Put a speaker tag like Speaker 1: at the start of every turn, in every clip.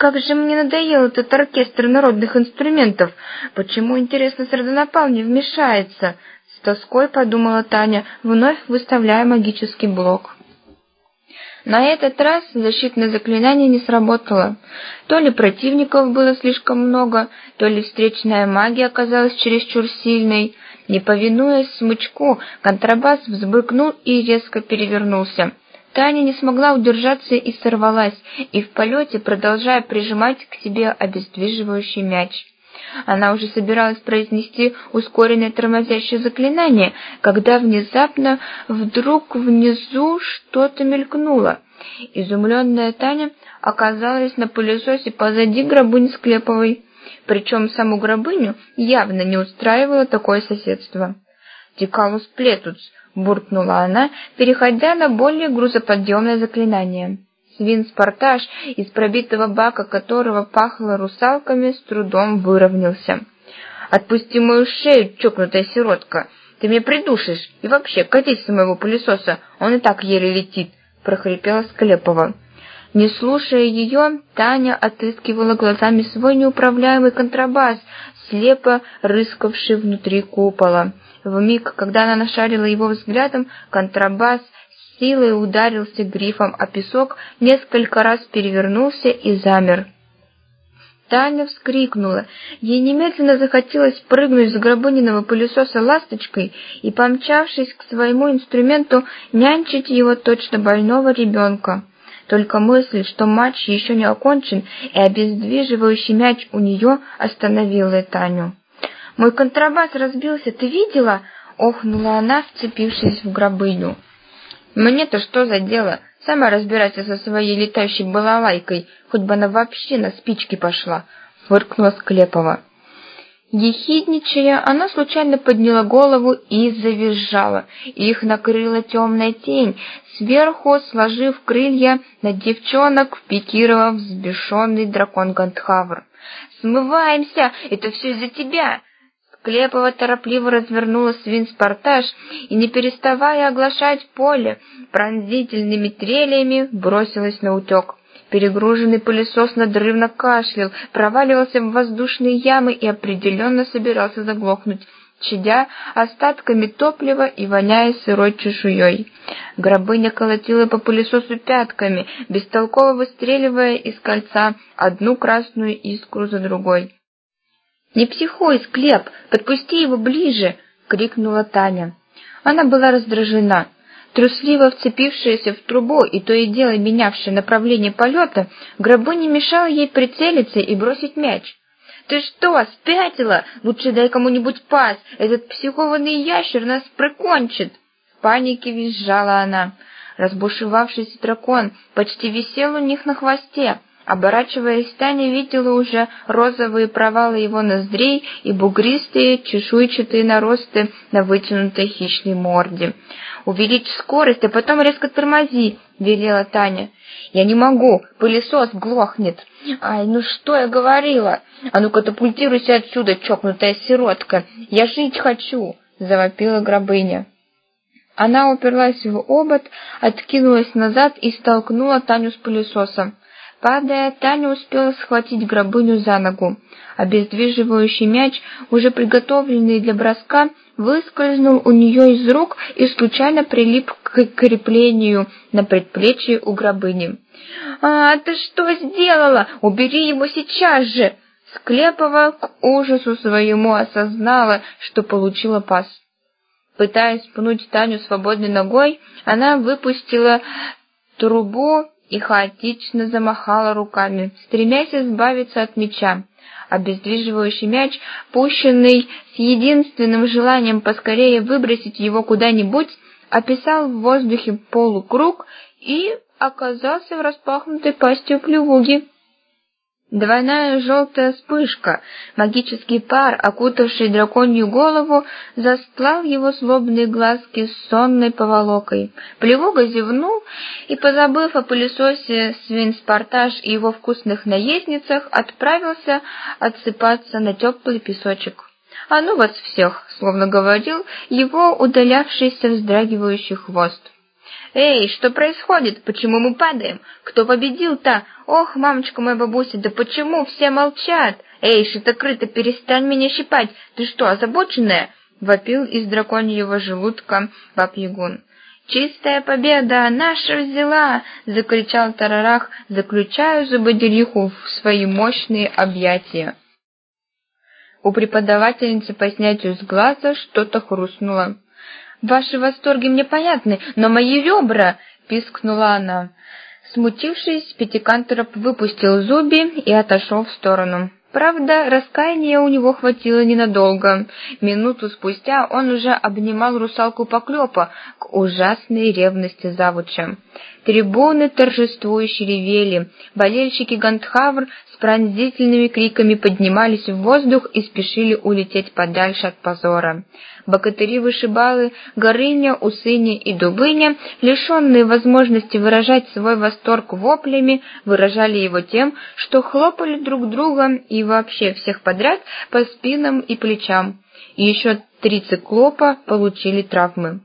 Speaker 1: как же мне надоел этот оркестр народных инструментов! Почему, интересно, Сардонапал не вмешается?» С тоской подумала Таня, вновь выставляя магический блок. На этот раз защитное заклинание не сработало. То ли противников было слишком много, то ли встречная магия оказалась чересчур сильной. Не повинуясь смычку, контрабас взбрыкнул и резко перевернулся. Таня не смогла удержаться и сорвалась, и в полете, продолжая прижимать к себе обездвиживающий мяч. Она уже собиралась произнести ускоренное тормозящее заклинание, когда внезапно вдруг внизу что-то мелькнуло. Изумленная Таня оказалась на пылесосе позади Грабыни Склеповой, причем саму Грабыню явно не устраивало такое соседство. «Дикалус плетуц», — буркнула она, переходя на более грузоподъемное заклинание. Свин-Спарташ, из пробитого бака которого пахло русалками, с трудом выровнялся. «Отпусти мою шею, чокнутая сиротка! Ты меня придушишь! И вообще, катись с моего пылесоса, он и так еле летит!» — прохрипела Склепова. Не слушая ее, Таня отыскивала глазами свой неуправляемый контрабас, слепо рыскавший внутри купола. В миг, когда она нашарила его взглядом, контрабас силой ударился грифом о песок, несколько раз перевернулся и замер. Таня вскрикнула. Ей немедленно захотелось прыгнуть с Грабыниного пылесоса ласточкой и, помчавшись к своему инструменту, нянчить его точно больного ребенка. Только мысль, что матч еще не окончен, и обездвиживающий мяч у нее, остановила Таню. «Мой контрабас разбился, ты видела?» — охнула она, вцепившись в Грабыню. «Мне-то что за дело? Сама разбирайся со своей летающей балалайкой, хоть бы она вообще на спички пошла», — фыркнула Склепова. Ехидничая, она случайно подняла голову и завизжала. Их накрыла темная тень, сверху, сложив крылья, на девчонок впикировал взбешенный дракон Гандхавр. «Смываемся! Это все из-за тебя!» Склепова торопливо развернула свин-спартаж и, не переставая оглашать поле пронзительными трелями, бросилась на утек. Перегруженный пылесос надрывно кашлял, проваливался в воздушные ямы и определенно собирался заглохнуть, чадя остатками топлива и воняя сырой чешуей. Грабыня колотила по пылесосу пятками, бестолково выстреливая из кольца одну красную искру за другой. «Не психуй, Склеп, подпусти его ближе!» — крикнула Таня. Она была раздражена. Трусливо вцепившаяся в трубу и то и дело менявшая направление полета, Грабыня мешала ей прицелиться и бросить мяч. «Ты что, спятила? Лучше дай кому-нибудь пас, этот психованный ящер нас прикончит!» В панике визжала она. Разбушевавшийся дракон почти висел у них на хвосте. Оборачиваясь, Таня видела уже розовые провалы его ноздрей и бугристые чешуйчатые наросты на вытянутой хищной морде. «Увеличь скорость, а потом резко тормози», — велела Таня. «Я не могу, пылесос глохнет». «Ай, ну что я говорила? А ну катапультируйся отсюда, чокнутая сиротка, я жить хочу», — завопила Грабыня. Она уперлась в обод, откинулась назад и столкнула Таню с пылесосом. Падая, Таня успела схватить Грабыню за ногу. Обездвиживающий мяч, уже приготовленный для броска, выскользнул у нее из рук и случайно прилип к креплению на предплечье у Грабыни. «А, ты что сделала? Убери его сейчас же!» Склепова к ужасу своему осознала, что получила пас. Пытаясь пнуть Таню свободной ногой, она выпустила трубу и хаотично замахала руками, стремясь избавиться от мяча. Обездвиживающий мяч, пущенный с единственным желанием поскорее выбросить его куда-нибудь, описал в воздухе полукруг и оказался в распахнутой пасти у плевуги. Двойная желтая вспышка, магический пар, окутавший драконью голову, застлал его злобные глазки сонной поволокой. Плевуга зевнул и, позабыв о пылесосе свин-спартаж и его вкусных наездницах, отправился отсыпаться на теплый песочек. «А ну вас всех!» — словно говорил его удалявшийся вздрагивающий хвост. «Эй, что происходит? Почему мы падаем? Кто победил-то? Ох, мамочка моя бабуся, да почему все молчат? Эй, шито-крыто, перестань меня щипать! Ты что, озабоченная?» — вопил из драконьего желудка Баб-Ягун. «Чистая победа! Наша взяла!» — закричал Тарарах, заключая Зубодериху в свои мощные объятия. У преподавательницы по снятию с глаза что-то хрустнуло. «Ваши восторги мне понятны, но мои ребра!» — пискнула она. Смутившись, Пятикантроп выпустил зуби и отошел в сторону. Правда, раскаяния у него хватило ненадолго. Минуту спустя он уже обнимал русалку Поклёпа к ужасной ревности завуча. Трибуны торжествующе ревели. Болельщики Гандхавр с пронзительными криками поднимались в воздух и спешили улететь подальше от позора. Богатыри-вышибалы, Горыня, Усыня и Дубыня, лишенные возможности выражать свой восторг воплями, выражали его тем, что хлопали друг друга и вообще всех подряд по спинам и плечам. И еще 3 циклопа получили травмы.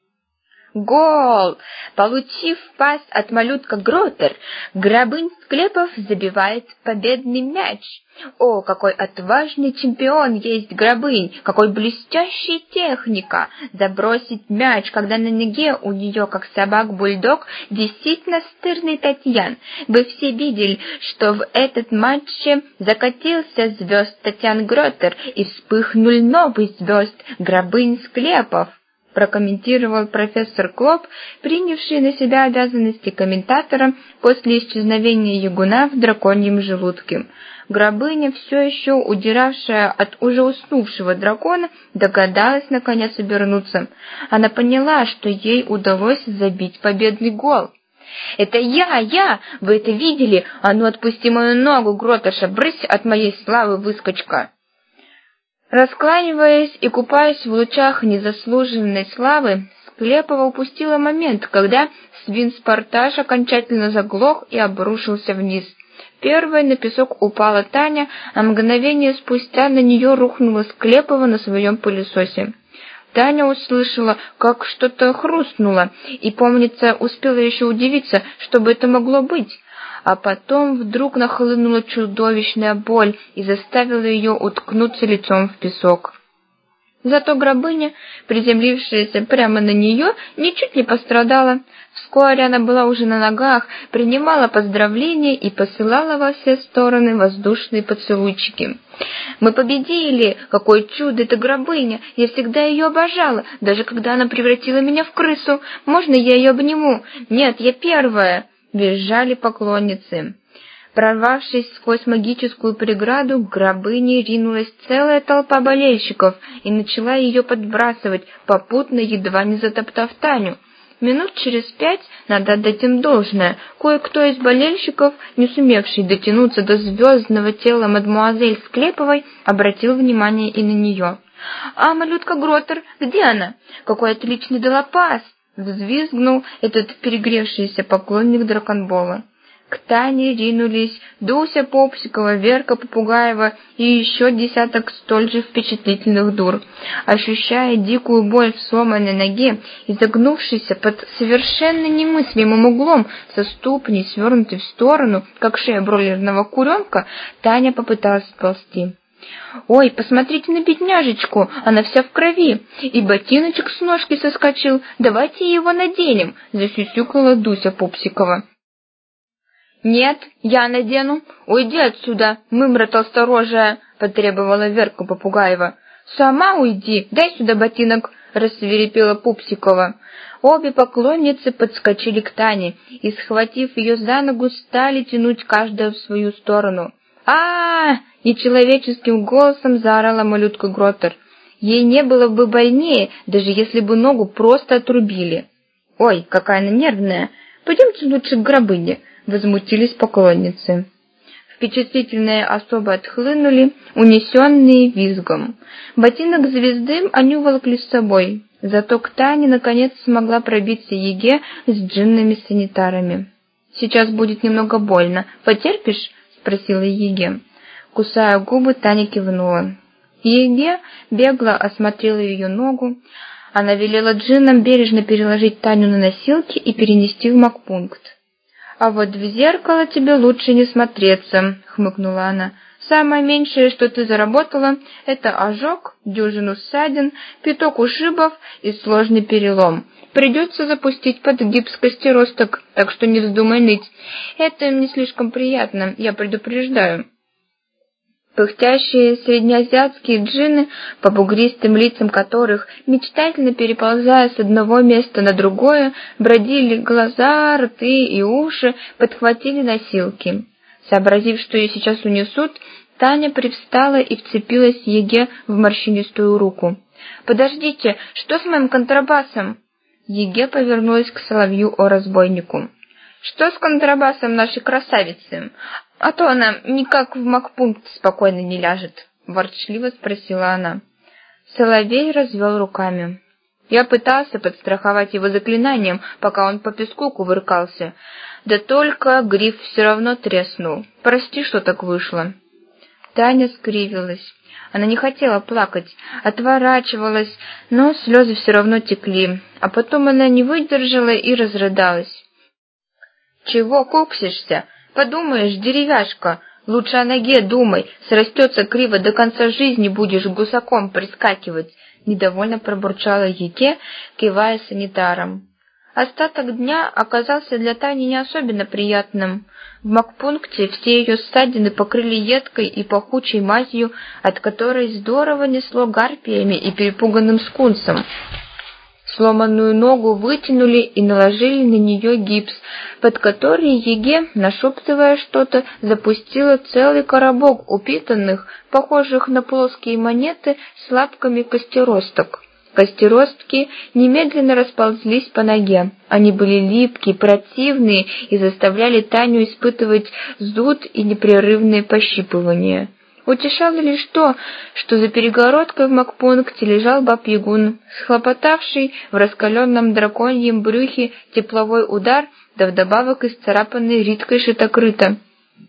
Speaker 1: Гол! Получив пас от малютка Гротер, Грабынь Склепов забивает победный мяч. О, какой отважный чемпион есть Грабынь, какой блестящая техника! Забросить мяч, когда на ноге у нее, как собак-бульдог, висит настырный Татьян. Вы все видели, что в этот матче закатился звезд Татьян Гротер и вспыхнул новый звезд Грабынь Склепов. Прокомментировал профессор Клоп, принявший на себя обязанности комментатора после исчезновения Ягуна в драконьем желудке. Грабыня, все еще удиравшая от уже уснувшего дракона, догадалась наконец обернуться. Она поняла, что ей удалось забить победный гол. «Это я! Вы это видели? А ну отпусти мою ногу, Гроташа, брысь от моей славы, выскочка!» Раскланиваясь и купаясь в лучах незаслуженной славы, Склепова упустила момент, когда свин-спарташ окончательно заглох и обрушился вниз. Первой на песок упала Таня, а мгновение спустя на нее рухнула Склепова на своем пылесосе. Таня услышала, как что-то хрустнуло, и, помнится, успела еще удивиться, что бы это могло быть. А потом вдруг нахлынула чудовищная боль и заставила ее уткнуться лицом в песок. Зато Грабыня, приземлившаяся прямо на нее, ничуть не пострадала. Вскоре она была уже на ногах, принимала поздравления и посылала во все стороны воздушные поцелуйчики. «Мы победили! Какое чудо это Грабыня! Я всегда ее обожала, даже когда она превратила меня в крысу. Можно я ее обниму? Нет, я первая!» Визжали поклонницы. Прорвавшись сквозь магическую преграду, к Грабыне ринулась целая толпа болельщиков и начала ее подбрасывать, попутно едва не затоптав Таню. Минут через 5, надо отдать им должное, кое-кто из болельщиков, не сумевший дотянуться до звездного тела мадемуазель Склеповой, обратил внимание и на нее. «А малютка Гротер, где она? Какой отличный дала пас!» — взвизгнул этот перегревшийся поклонник драконбола. К Тане ринулись Дуся Попсикова, Верка Попугаева и еще десяток столь же впечатлительных дур. Ощущая дикую боль в сломанной ноге, изогнувшейся под совершенно немыслимым углом, со ступней свернутой в сторону, как шея бройлерного куренка, Таня попыталась сползти. «Ой, посмотрите на бедняжечку, она вся в крови, и ботиночек с ножки соскочил, давайте его наденем», — засюсюкала Дуся Пупсикова. «Нет, я надену, уйди отсюда, мымра толсторожая», — потребовала Верка Попугаева. «Сама уйди, дай сюда ботинок», — рассвирепела Пупсикова. Обе поклонницы подскочили к Тане и, схватив ее за ногу, стали тянуть каждая в свою сторону. А-а-а! Нечеловеческим голосом заорала малютка Гротер. Ей не было бы больнее, даже если бы ногу просто отрубили. «Ой, какая она нервная! Пойдемте лучше к Грабыне!» — возмутились поклонницы. Впечатлительные особы отхлынули, унесенные визгом. Ботинок звезды они уволокли с собой, зато к Тане наконец смогла пробиться Еге с джиннами-санитарами. «Сейчас будет немного больно. Потерпишь?» — спросила Еге. Кусая губы, Таня кивнула. Еге бегло осмотрела ее ногу. Она велела джиннам бережно переложить Таню на носилки и перенести в медпункт. «А вот в зеркало тебе лучше не смотреться», — хмыкнула она. «Самое меньшее, что ты заработала, это ожог, дюжину ссадин, пяток ушибов и сложный перелом. Придется запустить под гипс костеросток, так что не вздумай ныть. Это не слишком приятно, я предупреждаю». Пыхтящие среднеазиатские джинны, по бугристым лицам которых, мечтательно переползая с одного места на другое, бродили глаза, рты и уши, подхватили носилки. Сообразив, что ее сейчас унесут, Таня привстала и вцепилась Еге в морщинистую руку. «Подождите, что с моим контрабасом?» Еге повернулась к соловью-разбойнику. «Что с контрабасом нашей красавицы? А то она никак в медпункт спокойно не ляжет», — ворчливо спросила она. Соловей развел руками. «Я пытался подстраховать его заклинанием, пока он по песку кувыркался. Да только гриф все равно треснул. Прости, что так вышло». Таня скривилась. Она не хотела плакать, отворачивалась, но слезы все равно текли, а потом она не выдержала и разрыдалась. «Чего куксишься? Подумаешь, деревяшка, лучше о ноге думай, срастется криво, до конца жизни будешь гусаком прискакивать», — недовольно пробурчала Еге, кивая санитаром. Остаток дня оказался для Тани не особенно приятным. В медпункте все ее ссадины покрыли едкой и пахучей мазью, от которой здорово несло гарпиями и перепуганным скунсом. Сломанную ногу вытянули и наложили на нее гипс, под который Еге, нашептывая что-то, запустила целый коробок упитанных, похожих на плоские монеты, с лапками костеросток. Костеростки немедленно расползлись по ноге. Они были липкие, противные и заставляли Таню испытывать зуд и непрерывные пощипывания. Утешало лишь то, что за перегородкой в медпункте лежал баб-ягун, схлопотавший в раскаленном драконьем брюхе тепловой удар, да вдобавок исцарапанный риткой шитокрыто.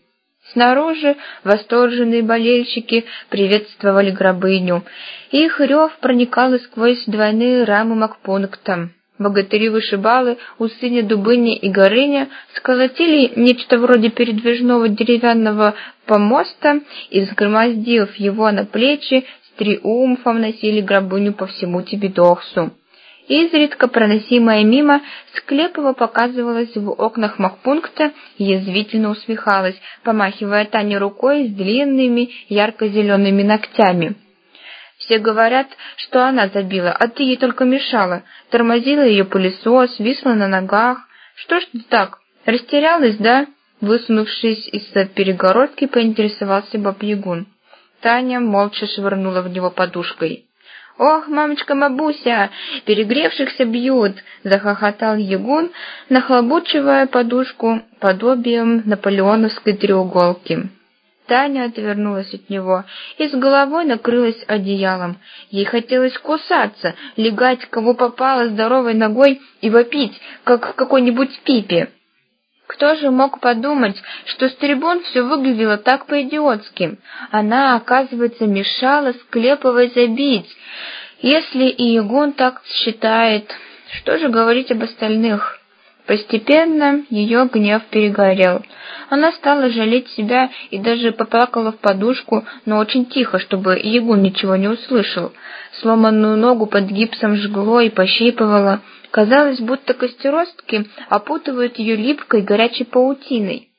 Speaker 1: Снаружи восторженные болельщики приветствовали гробыню. Их рев проникал и сквозь двойные рамы медпункта. Богатыри-вышибалы, Усыня, Дубыня и Горыня сколотили нечто вроде передвижного деревянного помоста и, взгромоздив его на плечи, с триумфом носили гробыню по всему Тебедохсу. Изредка, проносимая мимо, Склепова показывалась в окнах медпункта и язвительно усмехалась, помахивая Тане рукой с длинными ярко-зелеными ногтями. «Все говорят, что она забила, а ты ей только мешала. Тормозила ее пылесос, висла на ногах. Что ж ты так? Растерялась, да?» Высунувшись из-за перегородки, поинтересовался баб-ягун. Таня молча швырнула в него подушкой. «Ох, мамочка-мабуся, перегревшихся бьют!» — захохотал ягун, нахлобучивая подушку подобием наполеоновской треуголки. Таня отвернулась от него и с головой накрылась одеялом. Ей хотелось кусаться, легать кого попало здоровой ногой и вопить, как в какой-нибудь пипе. Кто же мог подумать, что с трибун все выглядело так по-идиотски? Она, оказывается, мешала Склеповой забить. Если и ягун так считает, что же говорить об остальных? Постепенно ее гнев перегорел. Она стала жалеть себя и даже поплакала в подушку, но очень тихо, чтобы ягун ничего не услышал. Сломанную ногу под гипсом жгло и пощипывало. Казалось, будто костеростки опутывают ее липкой горячей паутиной.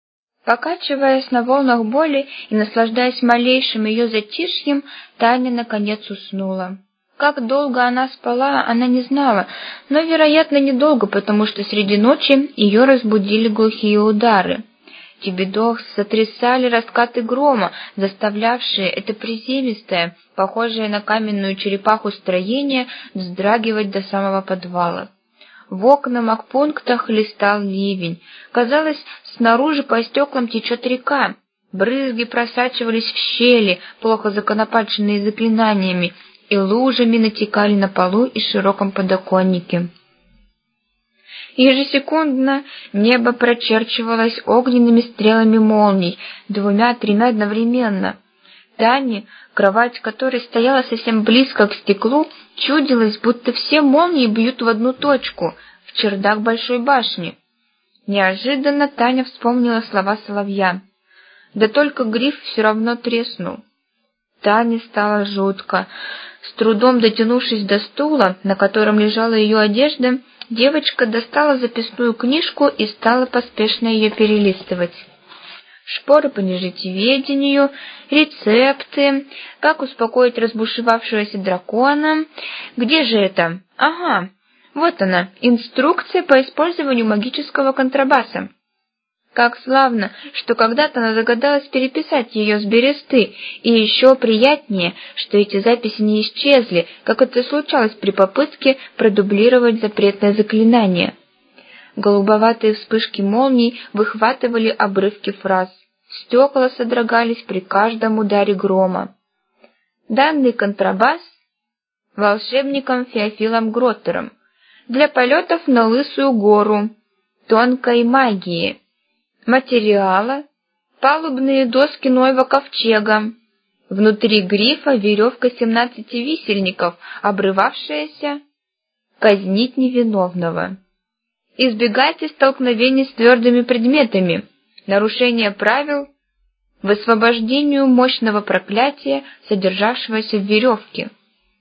Speaker 1: Покачиваясь на волнах боли и наслаждаясь малейшим ее затишьем, Таня наконец уснула. Как долго она спала, она не знала, но, вероятно, недолго, потому что среди ночи ее разбудили глухие удары. Тебедох сотрясали раскаты грома, заставлявшие это приземистое, похожее на каменную черепаху строение, вздрагивать до самого подвала. В окна медпункта хлестал ливень. Казалось, снаружи по стеклам течет река. Брызги просачивались в щели, плохо законопаченные заклинаниями, и лужами натекали на полу и широком подоконнике. Ежесекундно небо прочерчивалось огненными стрелами молний, 2-3 одновременно. Тане, кровать которой стояла совсем близко к стеклу, чудилось, будто все молнии бьют в одну точку, в чердак большой башни. Неожиданно Таня вспомнила слова соловья. Да только гриф все равно треснул. Тане стало жутко. С трудом дотянувшись до стула, на котором лежала ее одежда, девочка достала записную книжку и стала поспешно ее перелистывать. Шпоры по нежитеведению, рецепты, как успокоить разбушевавшегося дракона. Где же это? Ага, вот она, инструкция по использованию магического контрабаса. Как славно, что когда-то она догадалась переписать ее с бересты, и еще приятнее, что эти записи не исчезли, как это случалось при попытке продублировать запретное заклинание. Голубоватые вспышки молний выхватывали обрывки фраз. Стекла содрогались при каждом ударе грома. Данный контрабас волшебником Феофилом Гроттером для полетов на Лысую гору, тонкой магии, материала, палубные доски Ноева ковчега, внутри грифа веревка 17 висельников, обрывавшаяся, казнить невиновного. Избегайте столкновений с твердыми предметами, нарушение правил, высвобождению мощного проклятия, содержавшегося в веревке.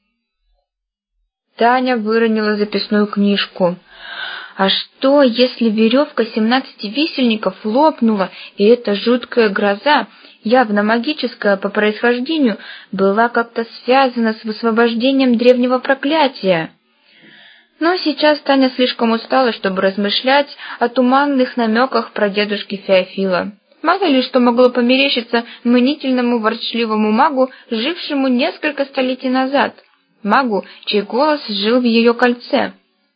Speaker 1: Таня выронила записную книжку. А что, если веревка 17 висельников лопнула, и эта жуткая гроза, явно магическая по происхождению, была как-то связана с высвобождением древнего проклятия? Но сейчас Таня слишком устала, чтобы размышлять о туманных намеках про дедушки Феофила. Мало ли что могло померещиться мнительному ворчливому магу, жившему несколько столетий назад, магу, чей голос жил в ее кольце.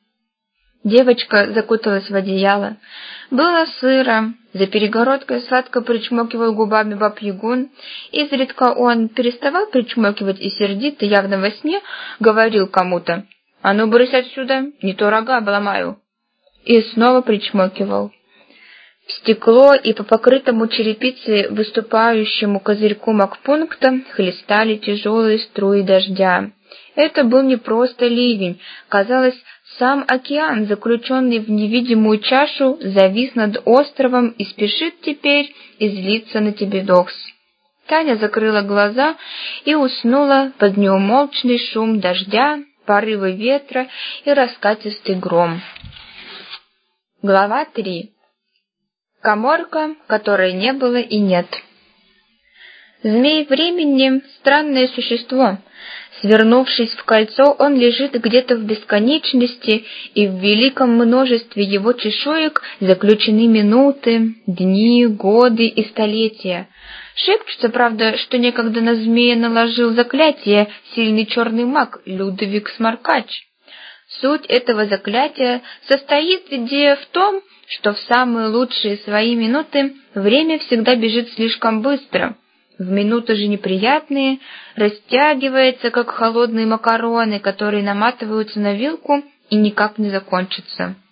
Speaker 1: Девочка закуталась в одеяло. Было сыро, за перегородкой сладко причмокивал губами баб-ягун. Изредка он переставал причмокивать и сердито, явно во сне, говорил кому-то: «А ну, брысь отсюда, не то рога обломаю!» И снова причмокивал. В стекло и по покрытому черепицей выступающему козырьку магпункта хлестали тяжелые струи дождя. Это был не просто ливень. Казалось, сам океан, заключенный в невидимую чашу, завис над островом и спешит теперь излиться на Тебедокс. Таня закрыла глаза и уснула под неумолчный шум дождя, порывы ветра и раскатистый гром. Глава 3. Каморка, которой не было и нет. Змей времени — странное существо. Свернувшись в кольцо, он лежит где-то в бесконечности, и в великом множестве его чешуек заключены минуты, дни, годы и столетия. Шепчутся, правда, что некогда на змея наложил заклятие сильный черный маг Людовик Сморкач. Суть этого заклятия состоит в том, что в самые лучшие свои минуты время всегда бежит слишком быстро. В минуты же неприятные растягивается, как холодные макароны, которые наматываются на вилку и никак не закончатся.